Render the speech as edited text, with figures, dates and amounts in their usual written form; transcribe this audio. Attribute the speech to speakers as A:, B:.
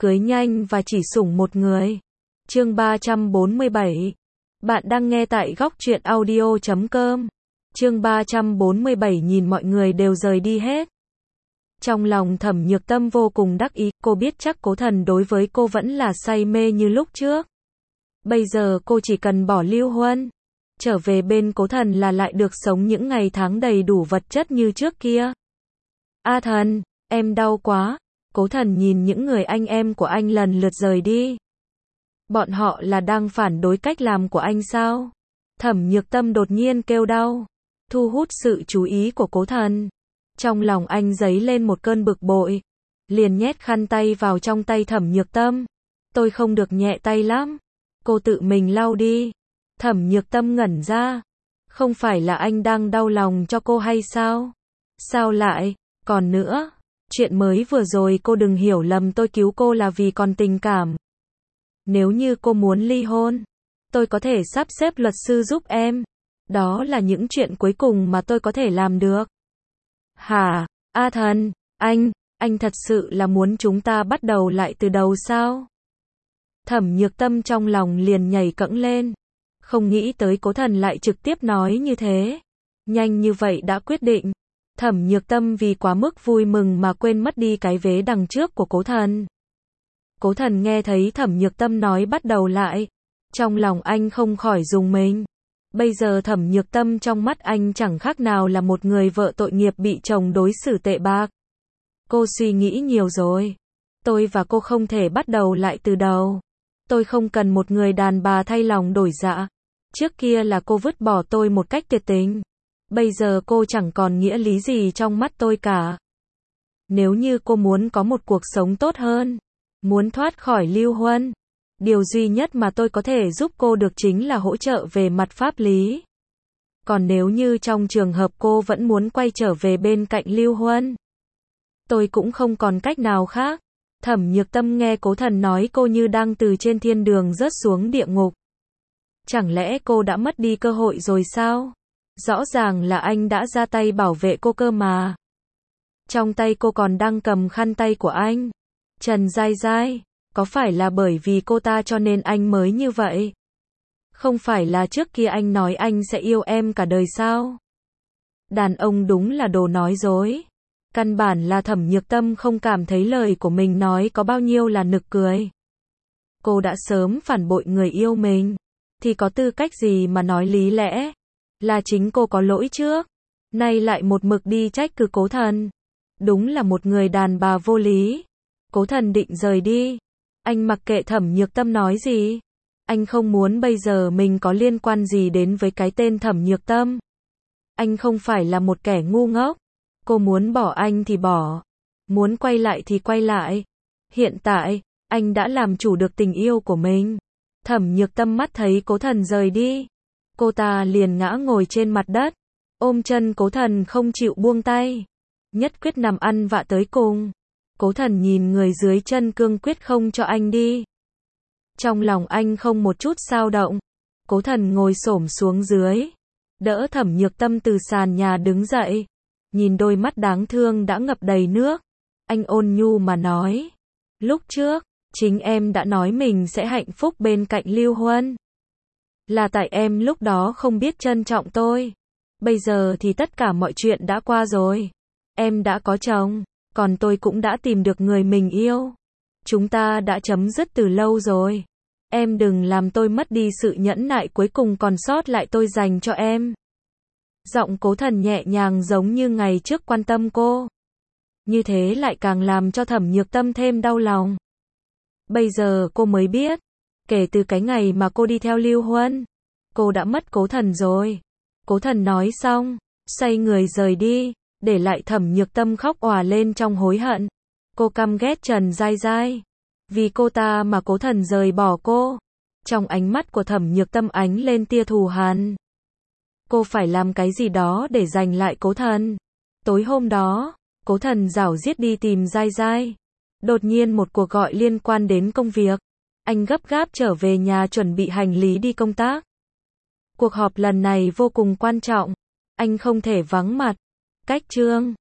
A: cưới nhanh và chỉ sủng một người. Chương 347. Bạn đang nghe tại góc truyện audio.com. Chương 347 nhìn mọi người đều rời đi hết. Trong lòng Thẩm Nhược Tâm vô cùng đắc ý, cô biết chắc Cố Thần đối với cô vẫn là say mê như lúc trước. Bây giờ cô chỉ cần bỏ Lưu Huân, trở về bên Cố Thần là lại được sống những ngày tháng đầy đủ vật chất như trước kia. A Thần, em đau quá. Cố Thần nhìn những người anh em của anh lần lượt rời đi. Bọn họ là đang phản đối cách làm của anh sao? Thẩm Nhược Tâm đột nhiên kêu đau, thu hút sự chú ý của Cố Thần. Trong lòng anh dấy lên một cơn bực bội, liền nhét khăn tay vào trong tay Thẩm Nhược Tâm. Tôi không được nhẹ tay lắm, cô tự mình lau đi. Thẩm Nhược Tâm ngẩn ra, không phải là anh đang đau lòng cho cô hay sao? Sao lại? Còn nữa, chuyện mới vừa rồi cô đừng hiểu lầm, tôi cứu cô là vì còn tình cảm. Nếu như cô muốn ly hôn, tôi có thể sắp xếp luật sư giúp em. Đó là những chuyện cuối cùng mà tôi có thể làm được. Hả? A Thần, anh thật sự là muốn chúng ta bắt đầu lại từ đầu sao? Thẩm Nhược Tâm trong lòng liền nhảy cẫng lên. Không nghĩ tới Cố Thần lại trực tiếp nói như thế. Nhanh như vậy đã quyết định. Thẩm Nhược Tâm vì quá mức vui mừng mà quên mất đi cái vế đằng trước của Cố Thần. Cố Thần nghe thấy Thẩm Nhược Tâm nói bắt đầu lại, trong lòng anh không khỏi rùng mình. Bây giờ Thẩm Nhược Tâm trong mắt anh chẳng khác nào là một người vợ tội nghiệp bị chồng đối xử tệ bạc. Cô suy nghĩ nhiều rồi. Tôi và cô không thể bắt đầu lại từ đầu. Tôi không cần một người đàn bà thay lòng đổi dạ. Trước kia là cô vứt bỏ tôi một cách tuyệt tình. Bây giờ cô chẳng còn nghĩa lý gì trong mắt tôi cả. Nếu như cô muốn có một cuộc sống tốt hơn, muốn thoát khỏi Lưu Huân, điều duy nhất mà tôi có thể giúp cô được chính là hỗ trợ về mặt pháp lý. Còn nếu như trong trường hợp cô vẫn muốn quay trở về bên cạnh Lưu Huân, tôi cũng không còn cách nào khác. Thẩm Nhược Tâm nghe Cố Thần nói cô như đang từ trên thiên đường rớt xuống địa ngục. Chẳng lẽ cô đã mất đi cơ hội rồi sao? Rõ ràng là anh đã ra tay bảo vệ cô cơ mà. Trong tay cô còn đang cầm khăn tay của anh. Trần Giai Giai, có phải là bởi vì cô ta cho nên anh mới như vậy? Không phải là trước kia anh nói anh sẽ yêu em cả đời sao? Đàn ông đúng là đồ nói dối. Căn bản là Thẩm Nhược Tâm không cảm thấy lời của mình nói có bao nhiêu là nực cười. Cô đã sớm phản bội người yêu mình, thì có tư cách gì mà nói lý lẽ? Là chính cô có lỗi trước, nay lại một mực đi trách cứ Cố Thần. Đúng là một người đàn bà vô lý. Cố Thần định rời đi. Anh mặc kệ Thẩm Nhược Tâm nói gì. Anh không muốn bây giờ mình có liên quan gì đến với cái tên Thẩm Nhược Tâm. Anh không phải là một kẻ ngu ngốc. Cô muốn bỏ anh thì bỏ, muốn quay lại thì quay lại. Hiện tại, anh đã làm chủ được tình yêu của mình. Thẩm Nhược Tâm mắt thấy Cố Thần rời đi, cô ta liền ngã ngồi trên mặt đất, ôm chân Cố Thần không chịu buông tay, nhất quyết nằm ăn vạ tới cùng. Cố Thần nhìn người dưới chân cương quyết không cho anh đi. Trong lòng anh không một chút dao động. Cố Thần ngồi xổm xuống dưới, đỡ Thẩm Nhược Tâm từ sàn nhà đứng dậy. Nhìn đôi mắt đáng thương đã ngập đầy nước, anh ôn nhu mà nói. Lúc trước, chính em đã nói mình sẽ hạnh phúc bên cạnh Lưu Huân. Là tại em lúc đó không biết trân trọng tôi. Bây giờ thì tất cả mọi chuyện đã qua rồi. Em đã có chồng, còn tôi cũng đã tìm được người mình yêu. Chúng ta đã chấm dứt từ lâu rồi. Em đừng làm tôi mất đi sự nhẫn nại cuối cùng còn sót lại tôi dành cho em. Giọng Cố Thần nhẹ nhàng giống như ngày trước quan tâm cô. Như thế lại càng làm cho Thẩm Nhược Tâm thêm đau lòng. Bây giờ cô mới biết, kể từ cái ngày mà cô đi theo Lưu Huân, cô đã mất Cố Thần rồi. Cố Thần nói xong, xoay người rời đi, để lại Thẩm Nhược Tâm khóc òa lên trong hối hận. Cô căm ghét Trần Giai Giai. Vì cô ta mà Cố Thần rời bỏ cô. Trong ánh mắt của Thẩm Nhược Tâm ánh lên tia thù hằn. Cô phải làm cái gì đó để giành lại Cố Thần. Tối hôm đó, Cố Thần rảo riết đi tìm Giai Giai. Đột nhiên một cuộc gọi liên quan đến công việc. Anh gấp gáp trở về nhà chuẩn bị hành lý đi công tác. Cuộc họp lần này vô cùng quan trọng. Anh không thể vắng mặt. Cách chương